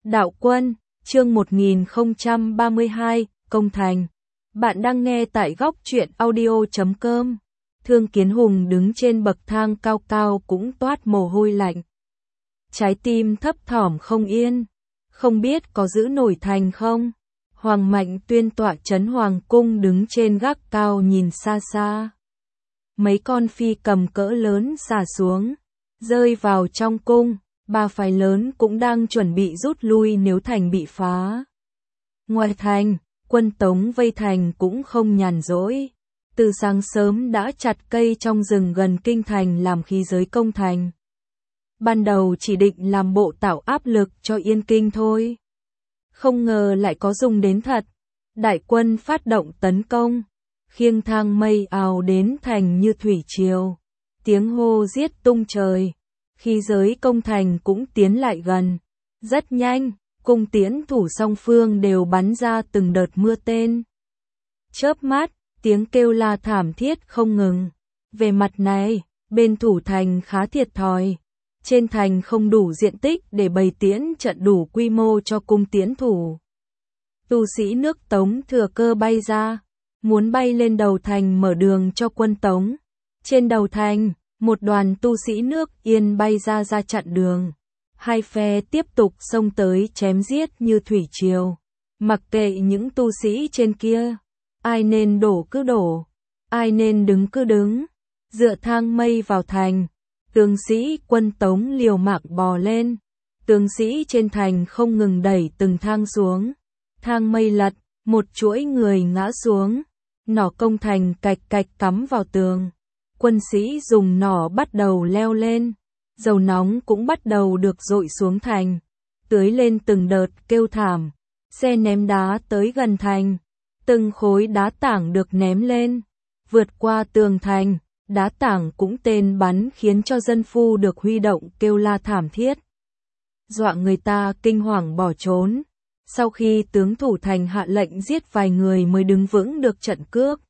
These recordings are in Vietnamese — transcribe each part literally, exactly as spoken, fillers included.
Đạo Quân, chương một nghìn không trăm ba mươi hai, Công Thành. Bạn đang nghe tại góc truyện audio chấm com. Thương Kiến Hùng đứng trên bậc thang cao cao cũng toát mồ hôi lạnh. Trái tim thấp thỏm không yên, không biết có giữ nổi thành không. Hoàng Mạnh Tuyên tọa trấn Hoàng cung đứng trên gác cao nhìn xa xa. Mấy con phi cầm cỡ lớn xả xuống, rơi vào trong cung. Ba phái lớn cũng đang chuẩn bị rút lui nếu thành bị phá. Ngoài thành, quân Tống vây thành cũng không nhàn rỗi. Từ sáng sớm đã chặt cây trong rừng gần kinh thành làm khí giới công thành. Ban đầu chỉ định làm bộ tạo áp lực cho Yên Kinh thôi. Không ngờ lại có dùng đến thật. Đại quân phát động tấn công, khiêng thang mây ào đến thành như thủy triều. Tiếng hô giết tung trời. Khí giới công thành cũng tiến lại gần. Rất nhanh, cung tiễn thủ song phương đều bắn ra từng đợt mưa tên. Chớp mắt, tiếng kêu la thảm thiết không ngừng. Về mặt này, bên thủ thành khá thiệt thòi. Trên thành không đủ diện tích để bày tiễn trận đủ quy mô cho cung tiễn thủ. Tu sĩ nước Tống thừa cơ bay ra, muốn bay lên đầu thành mở đường cho quân Tống. Trên đầu thành, một đoàn tu sĩ nước Yên bay ra ra chặn đường. Hai phe tiếp tục xông tới chém giết như thủy triều. Mặc kệ những tu sĩ trên kia, ai nên đổ cứ đổ, ai nên đứng cứ đứng. Dựa thang mây vào thành, tướng sĩ quân Tống liều mạng bò lên. Tướng sĩ trên thành không ngừng đẩy từng thang xuống. Thang mây lật, một chuỗi người ngã xuống. Nỏ công thành cạch cạch cắm vào tường. Quân sĩ dùng nỏ bắt đầu leo lên, dầu nóng cũng bắt đầu được dội xuống thành, tưới lên từng đợt kêu thảm. Xe ném đá tới gần thành, từng khối đá tảng được ném lên, vượt qua tường thành, đá tảng cũng tên bắn khiến cho dân phu được huy động kêu la thảm thiết. Dọa người ta kinh hoàng bỏ trốn, sau khi tướng thủ thành hạ lệnh giết vài người mới đứng vững được trận cước.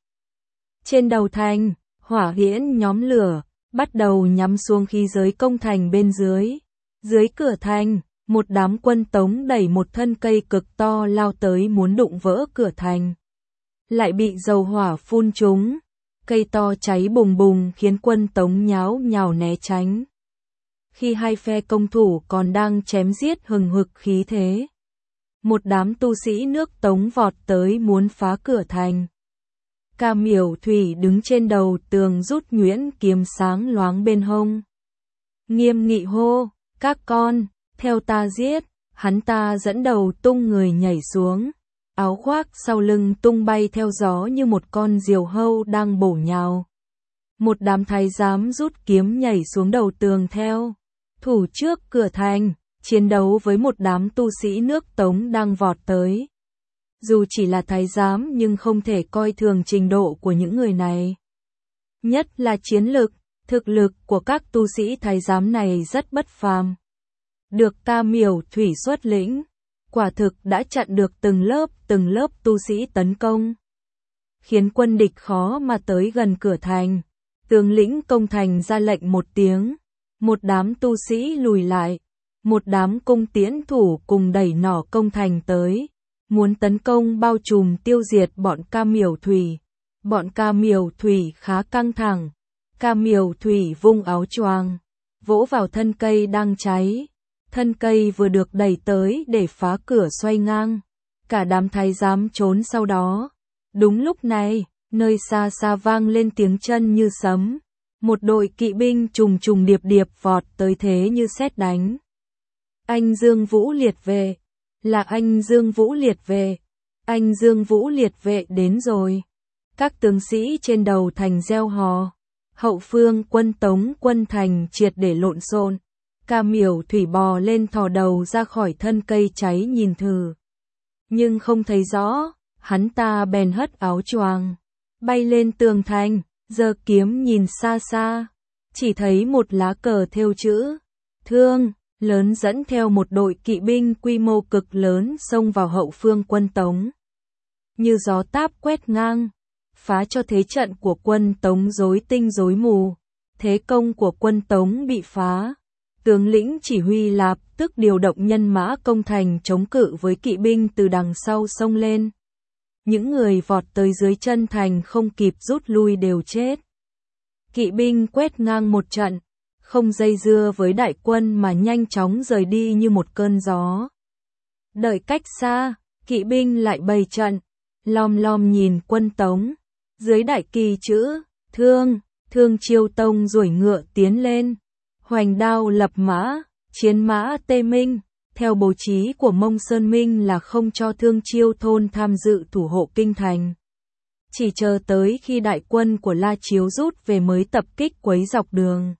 Trên đầu thành, hỏa hiễn nhóm lửa, bắt đầu nhắm xuống khí giới công thành bên dưới. Dưới cửa thành, một đám quân Tống đẩy một thân cây cực to lao tới muốn đụng vỡ cửa thành. Lại bị dầu hỏa phun trúng. Cây to cháy bùng bùng khiến quân Tống nháo nhào né tránh. Khi hai phe công thủ còn đang chém giết hừng hực khí thế, một đám tu sĩ nước Tống vọt tới muốn phá cửa thành. Ca Miểu Thủy đứng trên đầu tường rút nhuyễn kiếm sáng loáng bên hông. Nghiêm nghị hô, các con, theo ta giết. Hắn ta dẫn đầu tung người nhảy xuống. Áo khoác sau lưng tung bay theo gió như một con diều hâu đang bổ nhào. Một đám thái giám rút kiếm nhảy xuống đầu tường theo. Thủ trước cửa thành, chiến đấu với một đám tu sĩ nước Tống đang vọt tới. Dù chỉ là thái giám nhưng không thể coi thường trình độ của những người này. Nhất là chiến lực, thực lực của các tu sĩ thái giám này rất bất phàm. Được Ca Miểu Thủy xuất lĩnh, quả thực đã chặn được từng lớp từng lớp tu sĩ tấn công. Khiến quân địch khó mà tới gần cửa thành. Tướng lĩnh công thành ra lệnh một tiếng. Một đám tu sĩ lùi lại. Một đám cung tiễn thủ cùng đẩy nỏ công thành tới. Muốn tấn công bao trùm tiêu diệt bọn Ca Miểu Thủy. Bọn Ca Miểu Thủy khá căng thẳng. Ca Miểu Thủy vung áo choàng, vỗ vào thân cây đang cháy. Thân cây vừa được đẩy tới để phá cửa xoay ngang. Cả đám thái giám trốn sau đó. Đúng lúc này, nơi xa xa vang lên tiếng chân như sấm. Một đội kỵ binh trùng trùng điệp điệp vọt tới thế như sét đánh. Anh Dương Vũ Liệt về. Là anh Dương Vũ Liệt về. Anh Dương Vũ Liệt vệ đến rồi. Các tướng sĩ trên đầu thành reo hò. Hậu phương quân Tống quân thành triệt để lộn xộn. Ca Miểu Thủy bò lên thò đầu ra khỏi thân cây cháy nhìn thử. Nhưng không thấy rõ, hắn ta bèn hất áo choàng, bay lên tường thành, giơ kiếm nhìn xa xa. Chỉ thấy một lá cờ thêu chữ Thương lớn dẫn theo một đội kỵ binh quy mô cực lớn xông vào hậu phương quân Tống. Như gió táp quét ngang, phá cho thế trận của quân Tống rối tinh rối mù. Thế công của quân Tống bị phá. Tướng lĩnh chỉ huy lập tức điều động nhân mã công thành chống cự với kỵ binh từ đằng sau xông lên. Những người vọt tới dưới chân thành không kịp rút lui đều chết. Kỵ binh quét ngang một trận, không dây dưa với đại quân mà nhanh chóng rời đi như một cơn gió. Đợi cách xa, kỵ binh lại bày trận, lom lom nhìn quân Tống. Dưới đại kỳ chữ, thương, Thương Chiêu Tông duỗi ngựa tiến lên. Hoành đao lập mã, chiến mã tê minh. Theo bố trí của Mông Sơn Minh là không cho Thương Chiêu thôn tham dự thủ hộ kinh thành. Chỉ chờ tới khi đại quân của La Chiếu rút về mới tập kích quấy dọc đường.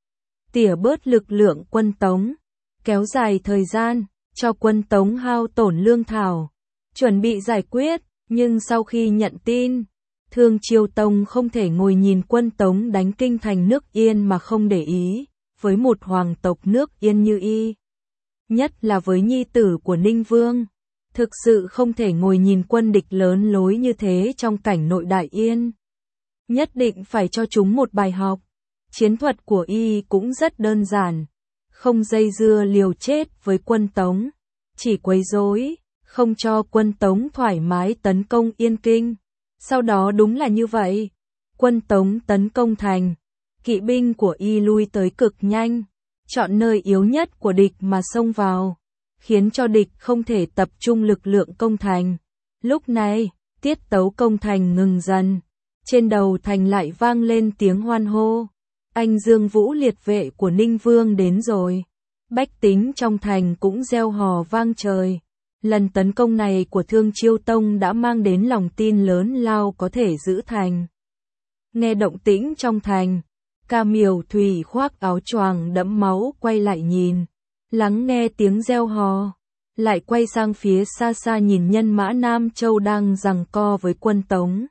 Tỉa bớt lực lượng quân Tống, kéo dài thời gian, cho quân Tống hao tổn lương thảo, chuẩn bị giải quyết, nhưng sau khi nhận tin, Thương Chiêu Tông không thể ngồi nhìn quân Tống đánh kinh thành nước Yên mà không để ý, với một hoàng tộc nước Yên như y. Nhất là với nhi tử của Ninh Vương, thực sự không thể ngồi nhìn quân địch lớn lối như thế trong cảnh nội đại Yên. Nhất định phải cho chúng một bài học. Chiến thuật của y cũng rất đơn giản, không dây dưa liều chết với quân Tống, chỉ quấy rối, không cho quân Tống thoải mái tấn công Yên Kinh. Sau đó đúng là như vậy, quân Tống tấn công thành, kỵ binh của y lui tới cực nhanh, chọn nơi yếu nhất của địch mà xông vào, khiến cho địch không thể tập trung lực lượng công thành. Lúc này, tiết tấu công thành ngừng dần, trên đầu thành lại vang lên tiếng hoan hô. Anh Dương Vũ liệt vệ của Ninh Vương đến rồi. Bách tính trong thành cũng reo hò vang trời. Lần tấn công này của Thương Chiêu Tông đã mang đến lòng tin lớn lao có thể giữ thành. Nghe động tĩnh trong thành, Ca Miểu Thủy khoác áo choàng đẫm máu quay lại nhìn, lắng nghe tiếng reo hò, lại quay sang phía xa xa nhìn nhân mã Nam Châu đang giằng co với quân Tống.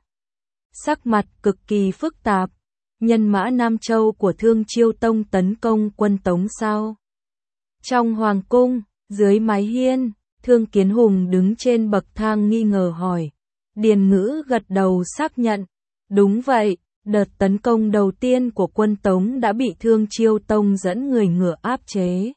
Sắc mặt cực kỳ phức tạp. Nhân mã Nam Châu của Thương Chiêu Tông tấn công quân Tống sao? Trong hoàng cung, dưới mái hiên, Thương Kiến Hùng đứng trên bậc thang nghi ngờ hỏi. Điền Ngữ gật đầu xác nhận. Đúng vậy, đợt tấn công đầu tiên của quân Tống đã bị Thương Chiêu Tông dẫn người ngựa áp chế.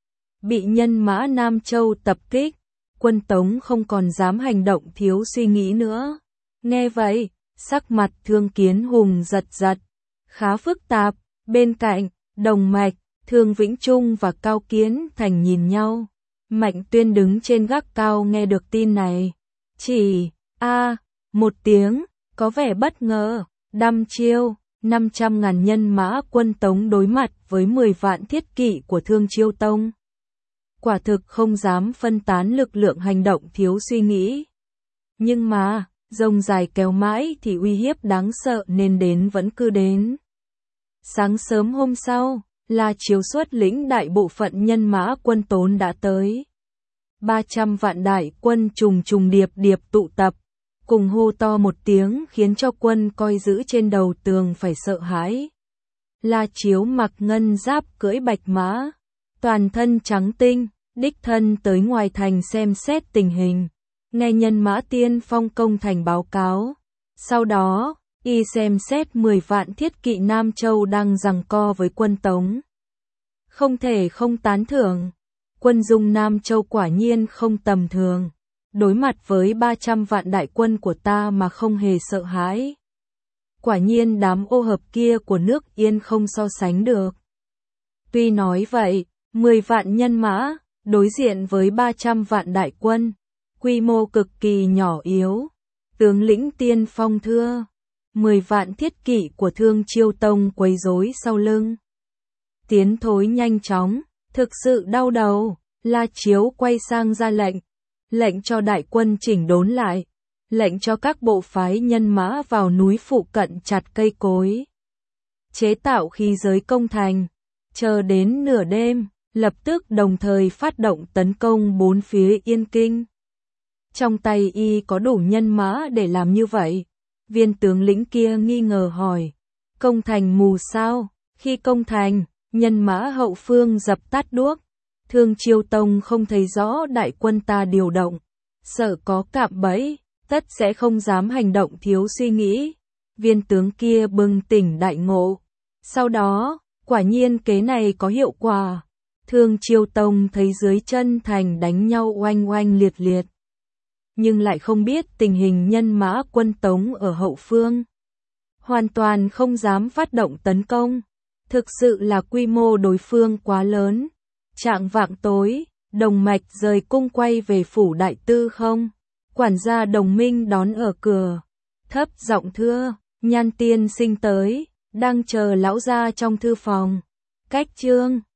Bị nhân mã Nam Châu tập kích, quân Tống không còn dám hành động thiếu suy nghĩ nữa. Nghe vậy, sắc mặt Thương Kiến Hùng giật giật. Khá phức tạp, bên cạnh, Đồng Mạch, Thương Vĩnh Trung và Cao Kiến Thành nhìn nhau. Mạnh Tuyên đứng trên gác cao nghe được tin này. Chỉ, a à, một tiếng, có vẻ bất ngờ, đăm chiêu, năm trăm ngàn nhân mã quân Tống đối mặt với mười vạn thiết kỵ của Thương Chiêu Tông. Quả thực không dám phân tán lực lượng hành động thiếu suy nghĩ. Nhưng mà, rông dài kéo mãi thì uy hiếp đáng sợ nên đến vẫn cứ đến. Sáng sớm hôm sau, La Chiếu xuất lĩnh đại bộ phận nhân mã quân Tống đã tới. ba trăm vạn đại quân trùng trùng điệp điệp tụ tập, cùng hô to một tiếng khiến cho quân coi giữ trên đầu tường phải sợ hãi. La Chiếu mặc ngân giáp cưỡi bạch mã, toàn thân trắng tinh, đích thân tới ngoài thành xem xét tình hình. Nghe nhân mã tiên phong công thành báo cáo. Sau đó, y xem xét mười vạn thiết kỵ Nam Châu đang giằng co với quân Tống. Không thể không tán thưởng. Quân dung Nam Châu quả nhiên không tầm thường. Đối mặt với ba trăm vạn đại quân của ta mà không hề sợ hãi. Quả nhiên đám ô hợp kia của nước Yên không so sánh được. Tuy nói vậy, mười vạn nhân mã, đối diện với ba trăm vạn đại quân. Quy mô cực kỳ nhỏ yếu, tướng lĩnh tiên phong thưa, mười vạn thiết kỵ của Thương Chiêu Tông quấy rối sau lưng. Tiến thối nhanh chóng, thực sự đau đầu, La Chiếu quay sang ra lệnh, lệnh cho đại quân chỉnh đốn lại, lệnh cho các bộ phái nhân mã vào núi phụ cận chặt cây cối, chế tạo khí giới công thành, chờ đến nửa đêm, lập tức đồng thời phát động tấn công bốn phía Yên Kinh. Trong tay y có đủ nhân mã để làm như vậy. Viên tướng lĩnh kia nghi ngờ hỏi. Công thành mù sao? Khi công thành, nhân mã hậu phương dập tắt đuốc. Thương Chiêu Tông không thấy rõ đại quân ta điều động. Sợ có cạm bẫy, tất sẽ không dám hành động thiếu suy nghĩ. Viên tướng kia bừng tỉnh đại ngộ. Sau đó, quả nhiên kế này có hiệu quả. Thương Chiêu Tông thấy dưới chân thành đánh nhau oanh oanh liệt liệt, nhưng lại không biết tình hình nhân mã quân Tống ở hậu phương, hoàn toàn không dám phát động tấn công. Thực sự là quy mô đối phương quá lớn. Chạng vạng tối, Đồng Mạch rời cung quay về phủ đại tư không. Quản gia Đồng Minh đón ở cửa, thấp giọng thưa, Nhan tiên sinh tới, đang chờ lão gia trong thư phòng. Cách chương